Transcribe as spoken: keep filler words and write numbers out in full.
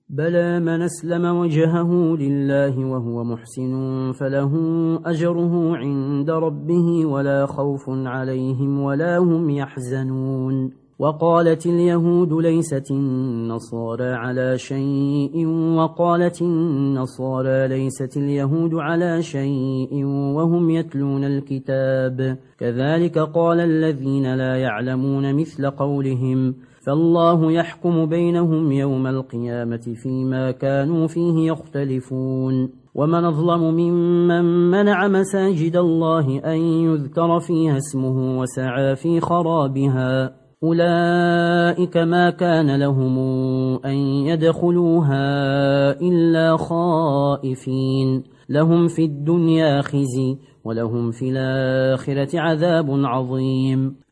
بلى من أسلم وجهه لله وهو محسن فله أجره عند ربه ولا خوف عليهم ولا هم يحزنون. وقالت اليهود ليست النصارى على شيء وقالت النصارى ليست اليهود على شيء وهم يتلون الكتاب كذلك قال الذين لا يعلمون مثل قولهم فالله يحكم بينهم يوم القيامة فيما كانوا فيه يختلفون. ومن أظلم ممن منع مساجد الله أن يذكر فيها اسمه وسعى في خرابها أولئك ما كان لهم أن يدخلوها إلا خائفين لهم في الدنيا خزي ولهم في الآخرة عذاب عظيم.